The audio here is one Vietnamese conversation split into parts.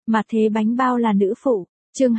Mà thế bánh bao là nữ phụ, chương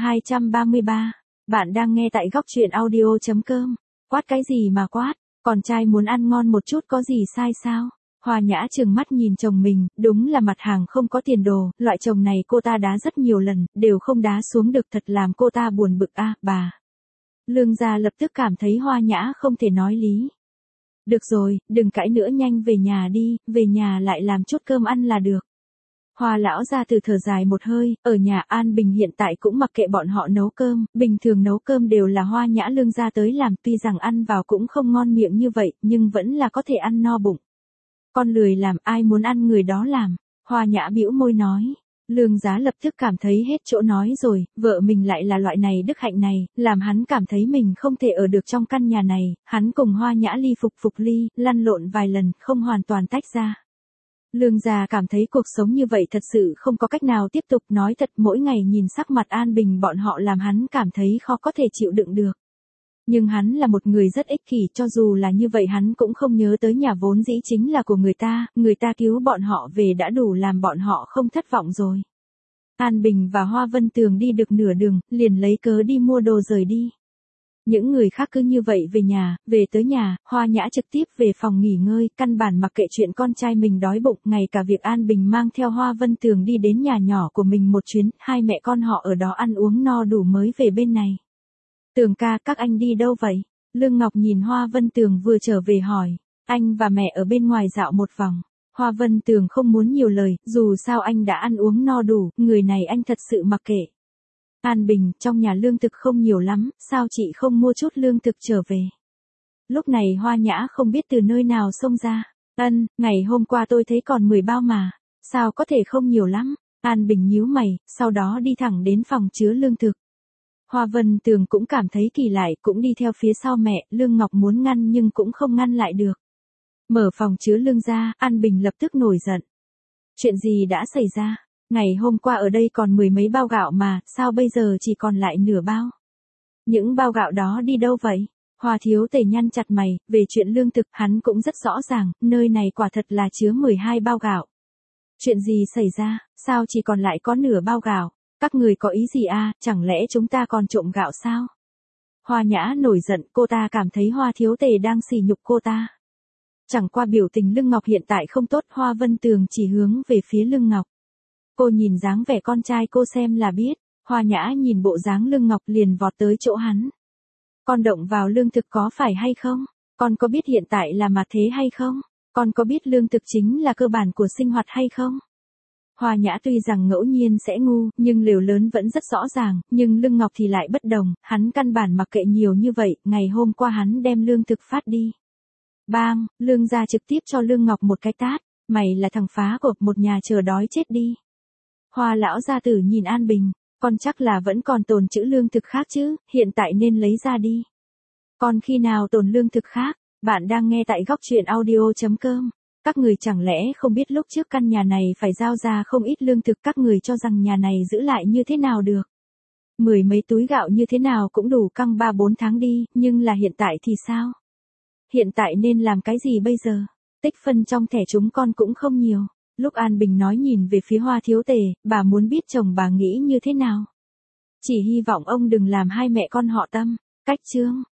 233. Bạn đang nghe tại góc truyện audio.com. Quát cái gì mà quát, con trai muốn ăn ngon một chút có gì sai sao? Hoa Nhã trừng mắt nhìn chồng mình, đúng là mặt hàng không có tiền đồ, loại chồng này cô ta đá rất nhiều lần, đều không đá xuống được, thật làm cô ta buồn bực a, bà. Lương gia lập tức cảm thấy Hoa Nhã không thể nói lý. Được rồi, đừng cãi nữa, nhanh về nhà đi, về nhà lại làm chút cơm ăn là được. Hoa lão gia từ thở dài một hơi, ở nhà An Bình hiện tại cũng mặc kệ bọn họ nấu cơm, bình thường nấu cơm đều là Hoa Nhã Lương gia tới làm, tuy rằng ăn vào cũng không ngon miệng như vậy, nhưng vẫn là có thể ăn no bụng. Con lười làm, ai muốn ăn người đó làm. Hoa Nhã bĩu môi nói. Lương Giá lập tức cảm thấy hết chỗ nói rồi, vợ mình lại là loại này đức hạnh này, làm hắn cảm thấy mình không thể ở được trong căn nhà này, hắn cùng Hoa Nhã ly phục ly, lăn lộn vài lần, không hoàn toàn tách ra. Lương Gia cảm thấy cuộc sống như vậy thật sự không có cách nào tiếp tục, nói thật mỗi ngày nhìn sắc mặt An Bình bọn họ làm hắn cảm thấy khó có thể chịu đựng được. Nhưng hắn là một người rất ích kỷ, cho dù là như vậy hắn cũng không nhớ tới nhà vốn dĩ chính là của người ta cứu bọn họ về đã đủ làm bọn họ không thất vọng rồi. An Bình và Hoa Vân Tường đi được nửa đường, liền lấy cớ đi mua đồ rời đi. Những người khác cứ như vậy về tới nhà, Hoa Nhã trực tiếp về phòng nghỉ ngơi, căn bản mặc kệ chuyện con trai mình đói bụng, ngay cả việc An Bình mang theo Hoa Vân Tường đi đến nhà nhỏ của mình một chuyến, hai mẹ con họ ở đó ăn uống no đủ mới về bên này. Tường ca, các anh đi đâu vậy? Lương Ngọc nhìn Hoa Vân Tường vừa trở về hỏi. Anh và mẹ ở bên ngoài dạo một vòng. Hoa Vân Tường không muốn nhiều lời, dù sao anh đã ăn uống no đủ, người này anh thật sự mặc kệ. An Bình, trong nhà lương thực không nhiều lắm, sao chị không mua chút lương thực trở về? Lúc này Hoa Nhã không biết từ nơi nào xông ra. Ngày hôm qua tôi thấy còn 10 bao mà, sao có thể không nhiều lắm? An Bình nhíu mày, sau đó đi thẳng đến phòng chứa lương thực. Hoa Vân Tường cũng cảm thấy kỳ lạ, cũng đi theo phía sau mẹ, Lương Ngọc muốn ngăn nhưng cũng không ngăn lại được. Mở phòng chứa lương ra, An Bình lập tức nổi giận. Chuyện gì đã xảy ra? Ngày hôm qua ở đây còn 10 mấy bao gạo mà, sao bây giờ chỉ còn lại nửa bao? Những bao gạo đó đi đâu vậy? Hoa Thiếu Tề nhăn chặt mày, về chuyện lương thực hắn cũng rất rõ ràng, nơi này quả thật là chứa 12 bao gạo. Chuyện gì xảy ra, sao chỉ còn lại có nửa bao gạo? Các người có ý gì à, chẳng lẽ chúng ta còn trộm gạo sao? Hoa Nhã nổi giận, cô ta cảm thấy Hoa Thiếu Tề đang sỉ nhục cô ta. Chẳng qua biểu tình Lương Ngọc hiện tại không tốt, Hoa Vân Tường chỉ hướng về phía Lương Ngọc. Cô nhìn dáng vẻ con trai cô xem là biết, Hoa Nhã nhìn bộ dáng Lương Ngọc liền vọt tới chỗ hắn. Con động vào lương thực có phải hay không? Con có biết hiện tại là mặt thế hay không? Con có biết lương thực chính là cơ bản của sinh hoạt hay không? Hoa Nhã tuy rằng ngẫu nhiên sẽ ngu, nhưng liều lớn vẫn rất rõ ràng, nhưng Lương Ngọc thì lại bất đồng, hắn căn bản mặc kệ nhiều như vậy, ngày hôm qua hắn đem lương thực phát đi. Bang, Lương gia trực tiếp cho Lương Ngọc một cái tát, mày là thằng phá của một nhà chờ đói chết đi. Hoa lão gia tử nhìn An Bình, con chắc là vẫn còn tồn trữ lương thực khác chứ, hiện tại nên lấy ra đi. Còn khi nào tồn lương thực khác? Bạn đang nghe tại góc truyện audio.com. Các người chẳng lẽ không biết lúc trước căn nhà này phải giao ra không ít lương thực, các người cho rằng nhà này giữ lại như thế nào được? 10 mấy túi gạo như thế nào cũng đủ căng 3-4 tháng đi, nhưng là hiện tại thì sao? Hiện tại nên làm cái gì bây giờ? Tích phân trong thẻ chúng con cũng không nhiều. Lúc An Bình nói nhìn về phía Hoa Thiếu Tề, bà muốn biết chồng bà nghĩ như thế nào? Chỉ hy vọng ông đừng làm hai mẹ con họ tâm. Cách chương.